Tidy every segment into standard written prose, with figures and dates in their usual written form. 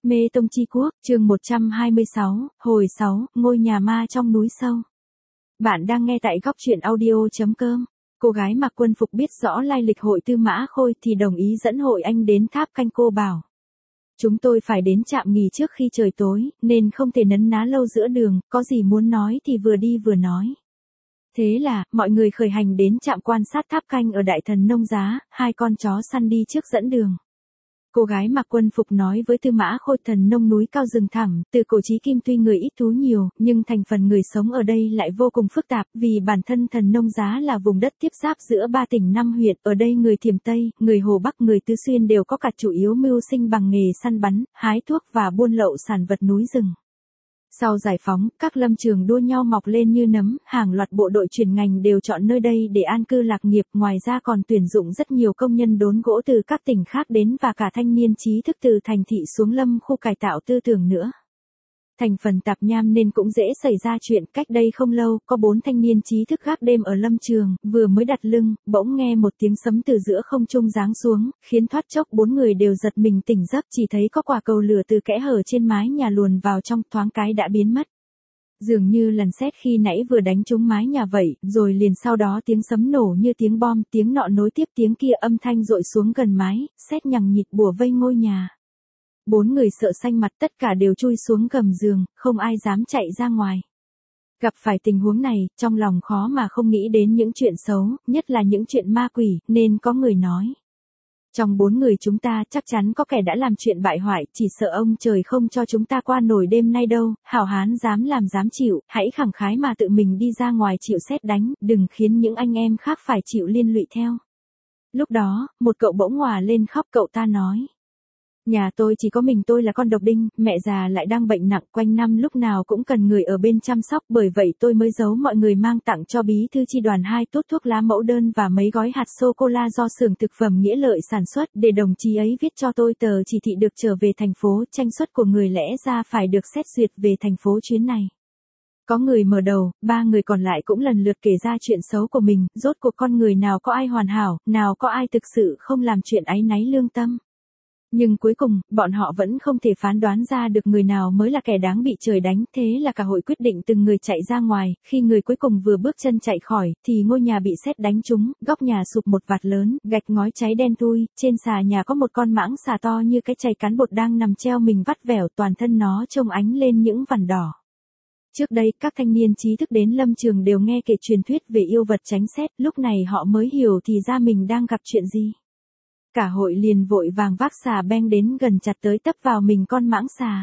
Mê Tông Chi Quốc, chương 126, hồi 6, ngôi nhà ma trong núi sâu. Bạn đang nghe tại góc truyện audio.com. Cô gái mặc quân phục biết rõ lai lịch hội Tư Mã Khôi thì đồng ý dẫn hội anh đến tháp canh. Cô bảo: chúng tôi phải đến trạm nghỉ trước khi trời tối, nên không thể nấn ná lâu giữa đường, có gì muốn nói thì vừa đi vừa nói. Thế là, mọi người khởi hành đến trạm quan sát tháp canh ở Đại Thần Nông Giá, hai con chó săn đi trước dẫn đường. Cô gái mặc quân phục nói với Tư Mã Khôi: thần nông núi cao rừng thẳm, từ cổ chí kim tuy người ít thú nhiều, nhưng thành phần người sống ở đây lại vô cùng phức tạp, vì bản thân Thần Nông Giá là vùng đất tiếp giáp giữa 3 tỉnh 5 huyện, ở đây người Thiểm Tây, người Hồ Bắc, người Tứ Xuyên đều có cả chủ yếu mưu sinh bằng nghề săn bắn, hái thuốc và buôn lậu sản vật núi rừng. Sau giải phóng, các lâm trường đua nhau mọc lên như nấm, hàng loạt bộ đội chuyển ngành đều chọn nơi đây để an cư lạc nghiệp, ngoài ra còn tuyển dụng rất nhiều công nhân đốn gỗ từ các tỉnh khác đến và cả thanh niên trí thức từ thành thị xuống lâm khu cải tạo tư tưởng nữa. Thành phần tạp nham nên cũng dễ xảy ra chuyện. Cách đây không lâu, có 4 thanh niên trí thức gác đêm ở lâm trường, vừa mới đặt lưng, bỗng nghe một tiếng sấm từ giữa không trung giáng xuống, khiến thoát chốc 4 người đều giật mình tỉnh giấc, chỉ thấy có quả cầu lửa từ kẽ hở trên mái nhà luồn vào trong, thoáng cái đã biến mất. Dường như lần sét khi nãy vừa đánh trúng mái nhà vậy, rồi liền sau đó tiếng sấm nổ như tiếng bom, tiếng nọ nối tiếp tiếng kia, âm thanh dội xuống gần mái, sét nhằng nhịt bủa vây ngôi nhà. 4 người sợ xanh mặt, tất cả đều chui xuống gầm giường, không ai dám chạy ra ngoài. Gặp phải tình huống này, trong lòng khó mà không nghĩ đến những chuyện xấu, nhất là những chuyện ma quỷ, nên có người nói: trong 4 người chúng ta chắc chắn có kẻ đã làm chuyện bại hoại, chỉ sợ ông trời không cho chúng ta qua nổi đêm nay đâu, hảo hán dám làm dám chịu, hãy khẳng khái mà tự mình đi ra ngoài chịu sét đánh, đừng khiến những anh em khác phải chịu liên lụy theo. Lúc đó, một cậu bỗng òa lên khóc, cậu ta nói: nhà tôi chỉ có mình tôi là con độc đinh, mẹ già lại đang bệnh nặng, quanh năm lúc nào cũng cần người ở bên chăm sóc, bởi vậy tôi mới giấu mọi người mang tặng cho bí thư chi đoàn 2 tốt thuốc lá mẫu đơn và mấy gói hạt sô-cô-la do xưởng thực phẩm Nghĩa Lợi sản xuất, để đồng chí ấy viết cho tôi tờ chỉ thị được trở về thành phố, tranh suất của người lẽ ra phải được xét duyệt về thành phố chuyến này. Có người mở đầu, 3 người còn lại cũng lần lượt kể ra chuyện xấu của mình, rốt cuộc con người nào có ai hoàn hảo, nào có ai thực sự không làm chuyện áy náy lương tâm. Nhưng cuối cùng, bọn họ vẫn không thể phán đoán ra được người nào mới là kẻ đáng bị trời đánh, thế là cả hội quyết định từng người chạy ra ngoài, khi người cuối cùng vừa bước chân chạy khỏi, thì ngôi nhà bị sét đánh trúng, góc nhà sụp một vạt lớn, gạch ngói cháy đen thui, trên xà nhà có một con mãng xà to như cái chày cán bột đang nằm treo mình vắt vẻo, toàn thân nó trông ánh lên những vằn đỏ. Trước đây, các thanh niên trí thức đến lâm trường đều nghe kể truyền thuyết về yêu vật tránh sét, lúc này họ mới hiểu thì ra mình đang gặp chuyện gì. Cả hội liền vội vàng vác xà beng đến gần chặt tới tấp vào mình con mãng xà.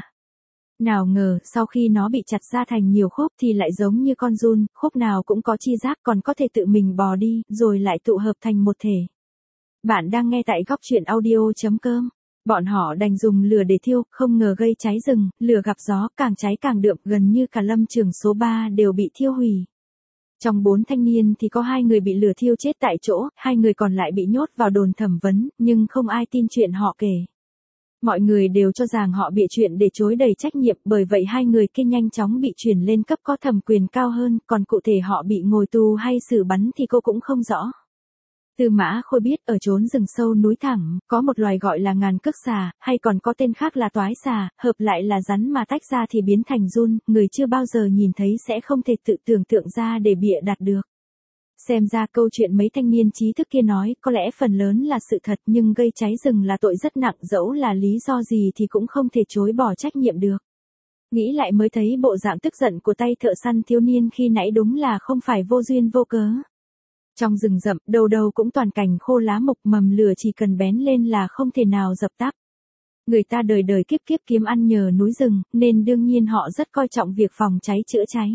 Nào ngờ, sau khi nó bị chặt ra thành nhiều khúc thì lại giống như con giun, khúc nào cũng có chi giác, còn có thể tự mình bò đi, rồi lại tụ hợp thành một thể. Bạn đang nghe tại góc truyện audio.com. Bọn họ đành dùng lửa để thiêu, không ngờ gây cháy rừng, lửa gặp gió, càng cháy càng đượm, gần như cả lâm trường số 3 đều bị thiêu hủy. Trong 4 thanh niên thì có 2 người bị lửa thiêu chết tại chỗ, 2 người còn lại bị nhốt vào đồn thẩm vấn, nhưng không ai tin chuyện họ kể. Mọi người đều cho rằng họ bịa chuyện để chối đầy trách nhiệm, bởi vậy 2 người kia nhanh chóng bị chuyển lên cấp có thẩm quyền cao hơn, còn cụ thể họ bị ngồi tù hay xử bắn thì cô cũng không rõ. Tư Mã Khôi biết ở chốn rừng sâu núi thẳm, có một loài gọi là ngàn cước xà, hay còn có tên khác là toái xà, hợp lại là rắn mà tách ra thì biến thành giun, người chưa bao giờ nhìn thấy sẽ không thể tự tưởng tượng ra để bịa đặt được. Xem ra câu chuyện mấy thanh niên trí thức kia nói có lẽ phần lớn là sự thật, nhưng gây cháy rừng là tội rất nặng, dẫu là lý do gì thì cũng không thể chối bỏ trách nhiệm được. Nghĩ lại mới thấy bộ dạng tức giận của tay thợ săn thiếu niên khi nãy đúng là không phải vô duyên vô cớ. Trong rừng rậm, đầu đầu cũng toàn cành khô lá mục, mầm lửa chỉ cần bén lên là không thể nào dập tắt. Người ta đời đời kiếp kiếp kiếm ăn nhờ núi rừng, nên đương nhiên họ rất coi trọng việc phòng cháy chữa cháy.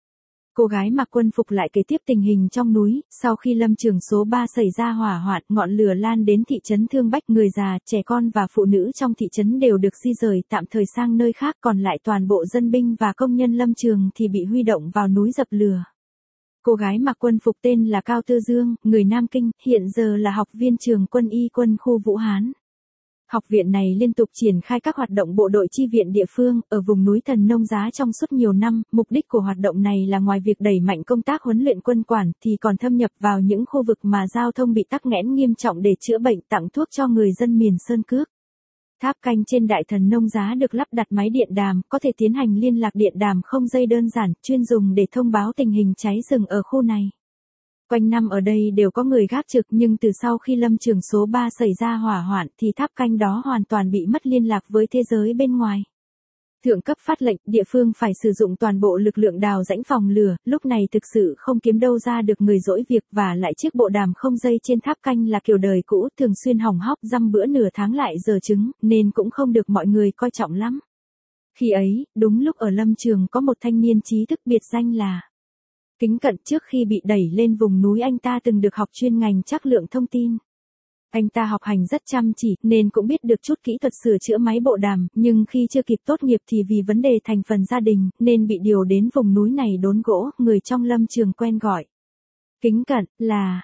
Cô gái mặc quân phục lại kể tiếp tình hình trong núi, sau khi lâm trường số 3 xảy ra hỏa hoạn, ngọn lửa lan đến thị trấn Thương Bách, người già, trẻ con và phụ nữ trong thị trấn đều được di rời tạm thời sang nơi khác, còn lại toàn bộ dân binh và công nhân lâm trường thì bị huy động vào núi dập lửa. Cô gái mặc quân phục tên là Cao Tư Dương, người Nam Kinh, hiện giờ là học viên trường quân y quân khu Vũ Hán. Học viện này liên tục triển khai các hoạt động bộ đội chi viện địa phương, ở vùng núi Thần Nông Giá trong suốt nhiều năm, mục đích của hoạt động này là ngoài việc đẩy mạnh công tác huấn luyện quân quản, thì còn thâm nhập vào những khu vực mà giao thông bị tắc nghẽn nghiêm trọng để chữa bệnh, tặng thuốc cho người dân miền Sơn Cước. Tháp canh trên Đại Thần Nông Giá được lắp đặt máy điện đàm, có thể tiến hành liên lạc điện đàm không dây đơn giản, chuyên dùng để thông báo tình hình cháy rừng ở khu này. Quanh năm ở đây đều có người gác trực, nhưng từ sau khi lâm trường số 3 xảy ra hỏa hoạn thì tháp canh đó hoàn toàn bị mất liên lạc với thế giới bên ngoài. Thượng cấp phát lệnh, địa phương phải sử dụng toàn bộ lực lượng đào rãnh phòng lửa, lúc này thực sự không kiếm đâu ra được người dỗi việc, và lại chiếc bộ đàm không dây trên tháp canh là kiểu đời cũ, thường xuyên hỏng hóc, dăm bữa nửa tháng lại giờ trứng, nên cũng không được mọi người coi trọng lắm. Khi ấy, đúng lúc ở lâm trường có một thanh niên trí thức biệt danh là Kính Cận. Trước khi bị đẩy lên vùng núi anh ta từng được học chuyên ngành trắc lượng thông tin. Anh ta học hành rất chăm chỉ, nên cũng biết được chút kỹ thuật sửa chữa máy bộ đàm, nhưng khi chưa kịp tốt nghiệp thì vì vấn đề thành phần gia đình, nên bị điều đến vùng núi này đốn gỗ, người trong lâm trường quen gọi Kính Cận là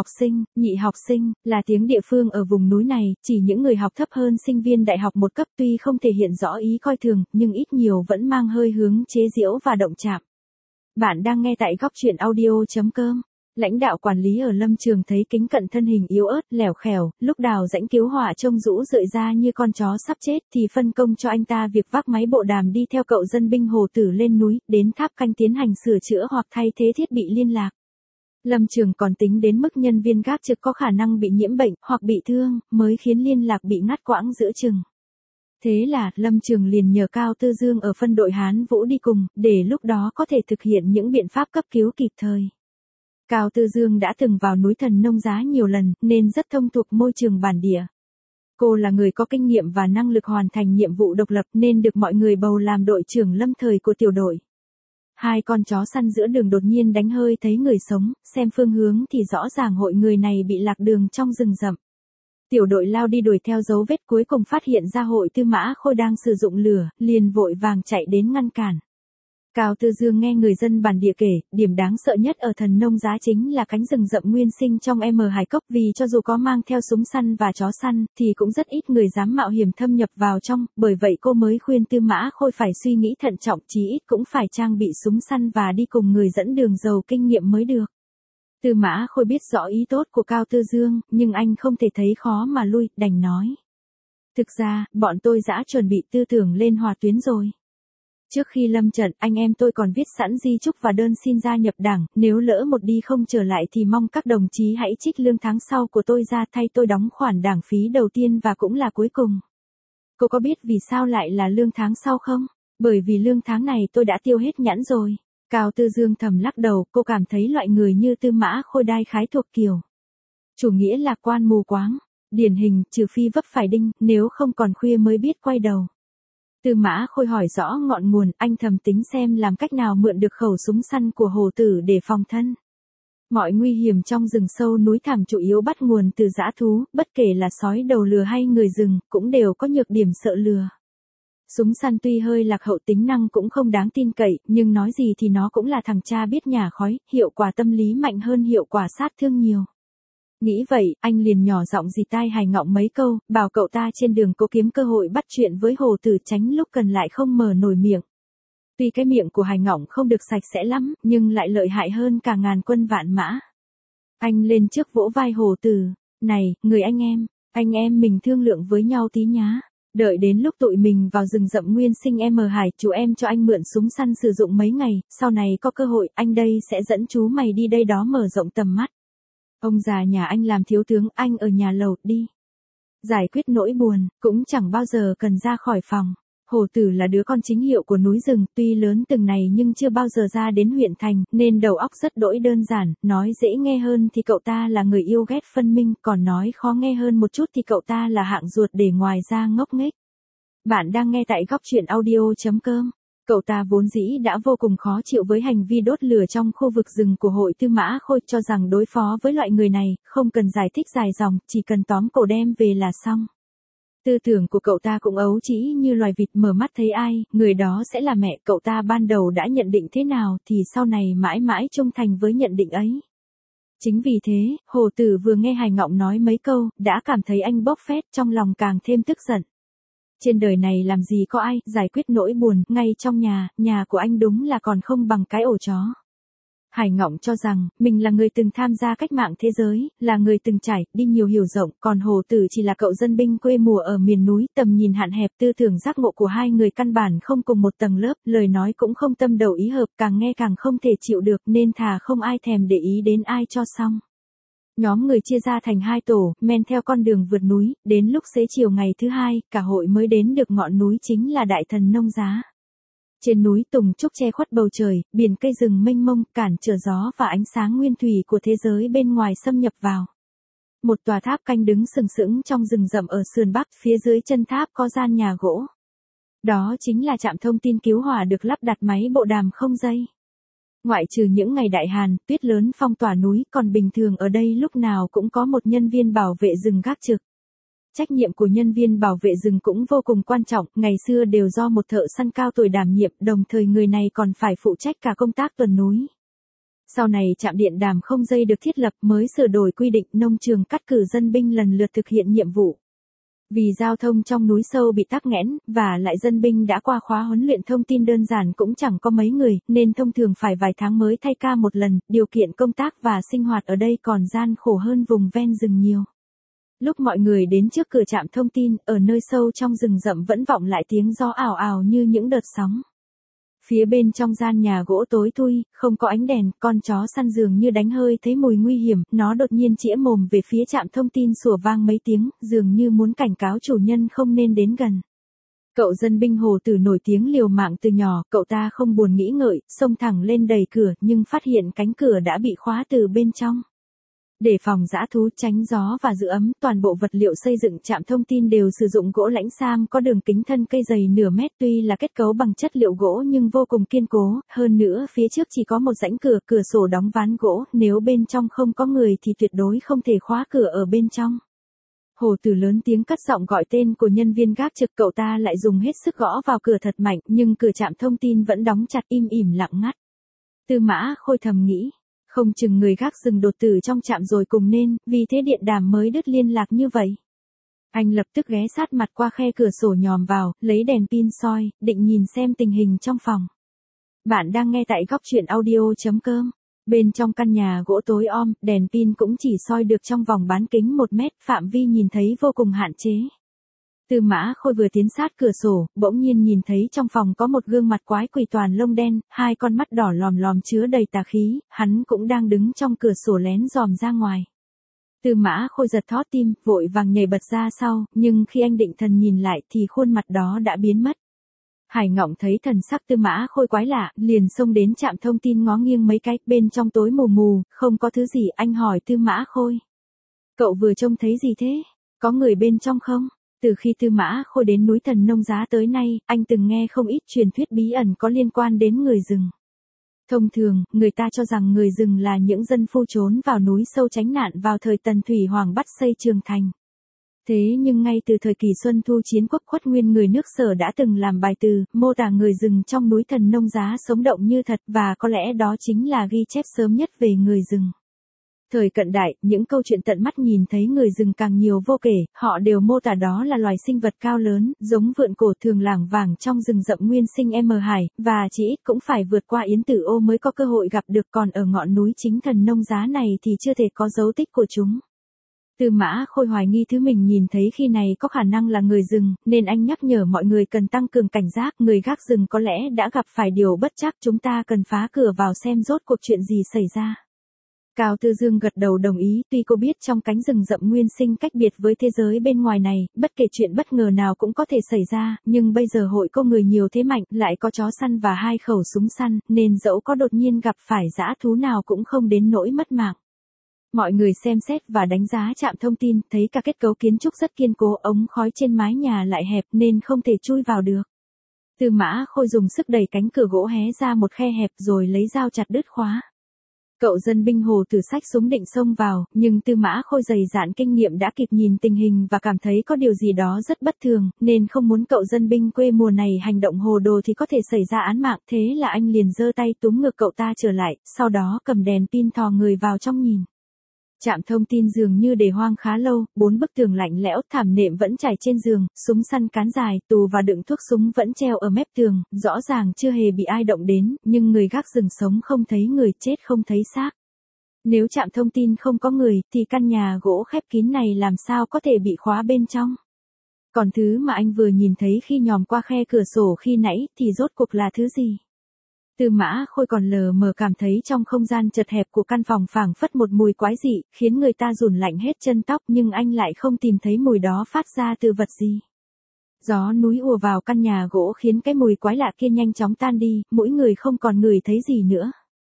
nhị học sinh, là tiếng địa phương ở vùng núi này, chỉ những người học thấp hơn sinh viên đại học một cấp, tuy không thể hiện rõ ý coi thường, nhưng ít nhiều vẫn mang hơi hướng chế giễu và động chạm. Bạn đang nghe tại góc truyện audio.com. Lãnh đạo quản lý ở lâm trường thấy Kính Cận thân hình yếu ớt, lẻo khèo, lúc đào rãnh cứu hỏa trông rũ rượi ra như con chó sắp chết, thì phân công cho anh ta việc vác máy bộ đàm đi theo cậu dân binh Hồ Tử lên núi, đến tháp canh tiến hành sửa chữa hoặc thay thế thiết bị liên lạc. Lâm trường còn tính đến mức nhân viên gác trực có khả năng bị nhiễm bệnh, hoặc bị thương, mới khiến liên lạc bị ngắt quãng giữa chừng. Thế là, lâm trường liền nhờ Cao Tư Dương ở phân đội Hán Vũ đi cùng, để lúc đó có thể thực hiện những biện pháp cấp cứu kịp thời. Cao Tư Dương đã từng vào núi Thần Nông Giá nhiều lần, nên rất thông thuộc môi trường bản địa. Cô là người có kinh nghiệm và năng lực hoàn thành nhiệm vụ độc lập, nên được mọi người bầu làm đội trưởng lâm thời của tiểu đội. Hai con chó săn giữa đường đột nhiên đánh hơi thấy người sống, xem phương hướng thì rõ ràng hội người này bị lạc đường trong rừng rậm. Tiểu đội lao đi đuổi theo dấu vết, cuối cùng phát hiện ra hội Tư Mã Khôi đang sử dụng lửa, liền vội vàng chạy đến ngăn cản. Cao Tư Dương nghe người dân bản địa kể, điểm đáng sợ nhất ở Thần Nông Giá chính là cánh rừng rậm nguyên sinh trong Hải Cốc, vì cho dù có mang theo súng săn và chó săn, thì cũng rất ít người dám mạo hiểm thâm nhập vào trong, bởi vậy cô mới khuyên Tư Mã Khôi phải suy nghĩ thận trọng, chí ít cũng phải trang bị súng săn và đi cùng người dẫn đường giàu kinh nghiệm mới được. Tư Mã Khôi biết rõ ý tốt của Cao Tư Dương, nhưng anh không thể thấy khó mà lui, đành nói. Thực ra, bọn tôi đã chuẩn bị tư tưởng lên hỏa tuyến rồi. Trước khi lâm trận, anh em tôi còn viết sẵn di chúc và đơn xin gia nhập đảng, nếu lỡ một đi không trở lại thì mong các đồng chí hãy trích lương tháng sau của tôi ra thay tôi đóng khoản đảng phí đầu tiên và cũng là cuối cùng. Cô có biết vì sao lại là lương tháng sau không? Bởi vì lương tháng này tôi đã tiêu hết nhãn rồi. Cao Tư Dương thầm lắc đầu, cô cảm thấy loại người như Tư Mã Khôi đai khái thuộc kiểu chủ nghĩa lạc quan mù quáng, điển hình, trừ phi vấp phải đinh, nếu không còn khuya mới biết quay đầu. Tư Mã Khôi hỏi rõ ngọn nguồn, anh thầm tính xem làm cách nào mượn được khẩu súng săn của Hồ Tử để phòng thân. Mọi nguy hiểm trong rừng sâu núi thẳm chủ yếu bắt nguồn từ dã thú, bất kể là sói đầu lừa hay người rừng, cũng đều có nhược điểm sợ lừa. Súng săn tuy hơi lạc hậu, tính năng cũng không đáng tin cậy, nhưng nói gì thì nó cũng là thằng cha biết nhả khói, hiệu quả tâm lý mạnh hơn hiệu quả sát thương nhiều. Nghĩ vậy, anh liền nhỏ giọng dì tai Hải Ngọng mấy câu, bảo cậu ta trên đường cố kiếm cơ hội bắt chuyện với Hồ Tử, tránh lúc cần lại không mở nổi miệng. Tuy cái miệng của Hải Ngọng không được sạch sẽ lắm, nhưng lại lợi hại hơn cả ngàn quân vạn mã. Anh lên trước vỗ vai Hồ Tử, này, người anh em mình thương lượng với nhau tí nhá. Đợi đến lúc tụi mình vào rừng rậm nguyên sinh Hải, chú em cho anh mượn súng săn sử dụng mấy ngày, sau này có cơ hội, anh đây sẽ dẫn chú mày đi đây đó mở rộng tầm mắt. Ông già nhà anh làm thiếu tướng, anh ở nhà lầu đi. Giải quyết nỗi buồn, cũng chẳng bao giờ cần ra khỏi phòng. Hồ Tử là đứa con chính hiệu của núi rừng, tuy lớn từng này nhưng chưa bao giờ ra đến huyện thành, nên đầu óc rất đỗi đơn giản, nói dễ nghe hơn thì cậu ta là người yêu ghét phân minh, còn nói khó nghe hơn một chút thì cậu ta là hạng ruột để ngoài ra ngốc nghếch. Bạn đang nghe tại góc truyện audio.com. Cậu ta vốn dĩ đã vô cùng khó chịu với hành vi đốt lửa trong khu vực rừng của hội Tư Mã Khôi, cho rằng đối phó với loại người này, không cần giải thích dài dòng, chỉ cần tóm cổ đem về là xong. Tư tưởng của cậu ta cũng ấu trĩ như loài vịt, mở mắt thấy ai, người đó sẽ là mẹ. Cậu ta ban đầu đã nhận định thế nào thì sau này mãi mãi trung thành với nhận định ấy. Chính vì thế, Hồ Tử vừa nghe Hải Ngọng nói mấy câu, đã cảm thấy anh bốc phét, trong lòng càng thêm tức giận. Trên đời này làm gì có ai giải quyết nỗi buồn ngay trong nhà của anh đúng là còn không bằng cái ổ chó. Hải Ngọng cho rằng, mình là người từng tham gia cách mạng thế giới, là người từng trải, đi nhiều hiểu rộng, còn Hồ Tử chỉ là cậu dân binh quê mùa ở miền núi, tầm nhìn hạn hẹp, tư tưởng giác ngộ của hai người căn bản không cùng một tầng lớp, lời nói cũng không tâm đầu ý hợp, càng nghe càng không thể chịu được nên thà không ai thèm để ý đến ai cho xong. Nhóm người chia ra thành 2 tổ, men theo con đường vượt núi, đến lúc xế chiều ngày thứ 2, cả hội mới đến được ngọn núi chính là Đại Thần Nông Giá. Trên núi tùng trúc che khuất bầu trời, biển cây rừng mênh mông, cản trở gió và ánh sáng nguyên thủy của thế giới bên ngoài xâm nhập vào. Một tòa tháp canh đứng sừng sững trong rừng rậm ở sườn bắc, phía dưới chân tháp có gian nhà gỗ. Đó chính là trạm thông tin cứu hỏa được lắp đặt máy bộ đàm không dây. Ngoại trừ những ngày đại hàn, tuyết lớn phong tỏa núi, còn bình thường ở đây lúc nào cũng có một nhân viên bảo vệ rừng gác trực. Trách nhiệm của nhân viên bảo vệ rừng cũng vô cùng quan trọng, ngày xưa đều do một thợ săn cao tuổi đảm nhiệm, đồng thời người này còn phải phụ trách cả công tác tuần núi. Sau này trạm điện đàm không dây được thiết lập mới sửa đổi quy định nông trường cắt cử dân binh lần lượt thực hiện nhiệm vụ. Vì giao thông trong núi sâu bị tắc nghẽn, và lại dân binh đã qua khóa huấn luyện thông tin đơn giản cũng chẳng có mấy người, nên thông thường phải vài tháng mới thay ca một lần, điều kiện công tác và sinh hoạt ở đây còn gian khổ hơn vùng ven rừng nhiều. Lúc mọi người đến trước cửa trạm thông tin, ở nơi sâu trong rừng rậm vẫn vọng lại tiếng gió ào ào như những đợt sóng. Phía bên trong gian nhà gỗ tối thui, không có ánh đèn, con chó săn dường như đánh hơi thấy mùi nguy hiểm, nó đột nhiên chĩa mồm về phía trạm thông tin sủa vang mấy tiếng, dường như muốn cảnh cáo chủ nhân không nên đến gần. Cậu dân binh Hồ Tử nổi tiếng liều mạng từ nhỏ, cậu ta không buồn nghĩ ngợi, xông thẳng lên đẩy cửa, nhưng phát hiện cánh cửa đã bị khóa từ bên trong. Để phòng dã thú, tránh gió và giữ ấm, toàn bộ vật liệu xây dựng trạm thông tin đều sử dụng gỗ lãnh sam có đường kính thân cây dày nửa mét, tuy là kết cấu bằng chất liệu gỗ nhưng vô cùng kiên cố, hơn nữa phía trước chỉ có một rãnh cửa, cửa sổ đóng ván gỗ, nếu bên trong không có người thì tuyệt đối không thể khóa cửa ở bên trong. Hồ Tử lớn tiếng cất giọng gọi tên của nhân viên gác trực, cậu ta lại dùng hết sức gõ vào cửa thật mạnh, nhưng cửa trạm thông tin vẫn đóng chặt im ỉm lặng ngắt. Tư Mã Khôi thầm nghĩ. Không chừng người gác rừng đột tử trong trạm rồi cùng nên, vì thế điện đàm mới đứt liên lạc như vậy. Anh lập tức ghé sát mặt qua khe cửa sổ nhòm vào, lấy đèn pin soi, định nhìn xem tình hình trong phòng. Bạn đang nghe tại góc truyện audio.com. Bên trong căn nhà gỗ tối om, đèn pin cũng chỉ soi được trong vòng bán kính 1 mét, phạm vi nhìn thấy vô cùng hạn chế. Tư Mã Khôi vừa tiến sát cửa sổ, bỗng nhiên nhìn thấy trong phòng có một gương mặt quái quỷ toàn lông đen, 2 con mắt đỏ lòm lòm chứa đầy tà khí, hắn cũng đang đứng trong cửa sổ lén dòm ra ngoài. Tư Mã Khôi giật thót tim, vội vàng nhảy bật ra sau, nhưng khi anh định thần nhìn lại thì khuôn mặt đó đã biến mất. Hải Ngọng thấy thần sắc Tư Mã Khôi quái lạ, liền xông đến trạm thông tin ngó nghiêng mấy cái, bên trong tối mù mù, không có thứ gì, anh hỏi Tư Mã Khôi. Cậu vừa trông thấy gì thế? Có người bên trong không? Từ khi Tư Mã Khôi đến núi Thần Nông Giá tới nay, anh từng nghe không ít truyền thuyết bí ẩn có liên quan đến người rừng. Thông thường, người ta cho rằng người rừng là những dân phu trốn vào núi sâu tránh nạn vào thời Tần Thủy Hoàng bắt xây Trường Thành. Thế nhưng ngay từ thời kỳ Xuân Thu chiến quốc Khuất Nguyên, người nước Sở đã từng làm bài từ, mô tả người rừng trong núi Thần Nông Giá sống động như thật, và có lẽ đó chính là ghi chép sớm nhất về người rừng. Thời cận đại, những câu chuyện tận mắt nhìn thấy người rừng càng nhiều vô kể, họ đều mô tả đó là loài sinh vật cao lớn, giống vượn cổ thường lảng vảng trong rừng rậm nguyên sinh hải, và chỉ ít cũng phải vượt qua Yến Tử Ô mới có cơ hội gặp được, còn ở ngọn núi chính Thần Nông Giá này thì chưa thể có dấu tích của chúng. Tư Mã Khôi hoài nghi thứ mình nhìn thấy khi này có khả năng là người rừng, nên anh nhắc nhở mọi người cần tăng cường cảnh giác, người gác rừng có lẽ đã gặp phải điều bất trắc, chúng ta cần phá cửa vào xem rốt cuộc chuyện gì xảy ra. Cao Tư Dương gật đầu đồng ý, tuy cô biết trong cánh rừng rậm nguyên sinh cách biệt với thế giới bên ngoài này, bất kể chuyện bất ngờ nào cũng có thể xảy ra, nhưng bây giờ hội cô người nhiều thế mạnh, lại có chó săn và 2 khẩu súng săn, nên dẫu có đột nhiên gặp phải dã thú nào cũng không đến nỗi mất mạng. Mọi người xem xét và đánh giá trạm thông tin, thấy cả kết cấu kiến trúc rất kiên cố, ống khói trên mái nhà lại hẹp nên không thể chui vào được. Tư Mã Khôi dùng sức đẩy cánh cửa gỗ hé ra một khe hẹp rồi lấy dao chặt đứt khóa. Cậu dân binh Hồ Tử xách súng định xông vào, nhưng Tư Mã Khôi dày dạn kinh nghiệm đã kịp nhìn tình hình và cảm thấy có điều gì đó rất bất thường, nên không muốn cậu dân binh quê mùa này hành động hồ đồ thì có thể xảy ra án mạng, thế là anh liền giơ tay túm ngược cậu ta trở lại, sau đó cầm đèn pin thò người vào trong nhìn. Trạm thông tin dường như để hoang khá lâu, 4 bức tường lạnh lẽo, thảm nệm vẫn trải trên giường, súng săn cán dài, tù và đựng thuốc súng vẫn treo ở mép tường, rõ ràng chưa hề bị ai động đến, nhưng người gác rừng sống không thấy người, chết không thấy xác. Nếu trạm thông tin không có người, thì căn nhà gỗ khép kín này làm sao có thể bị khóa bên trong? Còn thứ mà anh vừa nhìn thấy khi nhòm qua khe cửa sổ khi nãy, thì rốt cuộc là thứ gì? Tư Mã Khôi còn lờ mờ cảm thấy trong không gian chật hẹp của căn phòng phảng phất một mùi quái dị, khiến người ta run lạnh hết chân tóc, nhưng anh lại không tìm thấy mùi đó phát ra từ vật gì. Gió núi ùa vào căn nhà gỗ khiến cái mùi quái lạ kia nhanh chóng tan đi, mỗi người không còn ngửi thấy gì nữa.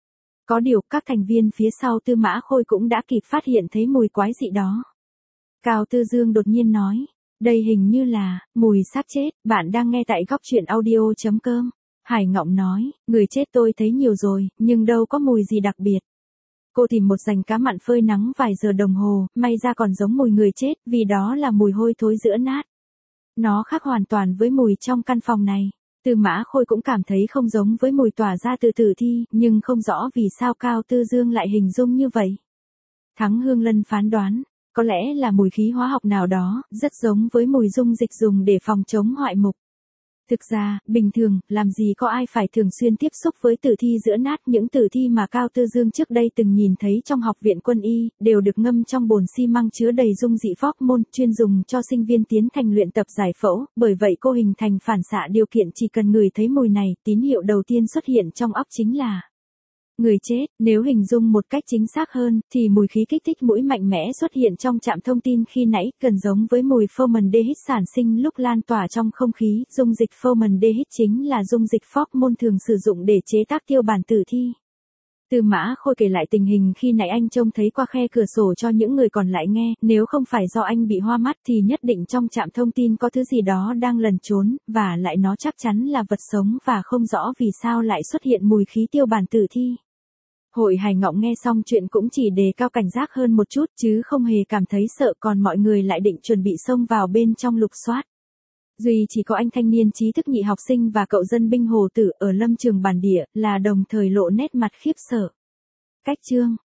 Có điều, các thành viên phía sau Tư Mã Khôi cũng đã kịp phát hiện thấy mùi quái dị đó. Cao Tư Dương đột nhiên nói, đây hình như là mùi xác chết. Bạn đang nghe tại góc truyện audio.com. Hải Ngọng nói, người chết tôi thấy nhiều rồi, nhưng đâu có mùi gì đặc biệt. Cô tìm một rành cá mặn phơi nắng vài giờ đồng hồ, may ra còn giống mùi người chết, vì đó là mùi hôi thối giữa nát. Nó khác hoàn toàn với mùi trong căn phòng này. Tư Mã Khôi cũng cảm thấy không giống với mùi tỏa ra từ tử thi, nhưng không rõ vì sao Cao Tư Dương lại hình dung như vậy. Thắng Hương Lân phán đoán, có lẽ là mùi khí hóa học nào đó, rất giống với mùi dung dịch dùng để phòng chống hoại mục. Thực ra, bình thường, làm gì có ai phải thường xuyên tiếp xúc với tử thi giữa nát. Những tử thi mà Cao Tư Dương trước đây từng nhìn thấy trong học viện quân y, đều được ngâm trong bồn xi măng chứa đầy dung dị phóc môn, chuyên dùng cho sinh viên tiến thành luyện tập giải phẫu, bởi vậy cô hình thành phản xạ điều kiện chỉ cần ngửi thấy mùi này, tín hiệu đầu tiên xuất hiện trong óc chính là người chết. Nếu hình dung một cách chính xác hơn, thì mùi khí kích thích mũi mạnh mẽ xuất hiện trong trạm thông tin khi nãy, gần giống với mùi formaldehyde sản sinh lúc lan tỏa trong không khí. Dung dịch formaldehyde chính là dung dịch phóc môn thường sử dụng để chế tác tiêu bản tử thi. Tư Mã Khôi kể lại tình hình khi nãy anh trông thấy qua khe cửa sổ cho những người còn lại nghe, nếu không phải do anh bị hoa mắt thì nhất định trong trạm thông tin có thứ gì đó đang lẩn trốn, và lại nó chắc chắn là vật sống và không rõ vì sao lại xuất hiện mùi khí tiêu bản tử thi. Hội Hải Ngọng nghe xong chuyện cũng chỉ đề cao cảnh giác hơn một chút chứ không hề cảm thấy sợ, còn mọi người lại định chuẩn bị xông vào bên trong lục soát. Duy chỉ có anh thanh niên trí thức nhị học sinh và cậu dân binh Hồ Tử ở lâm trường bản địa là đồng thời lộ nét mặt khiếp sợ. Cách chương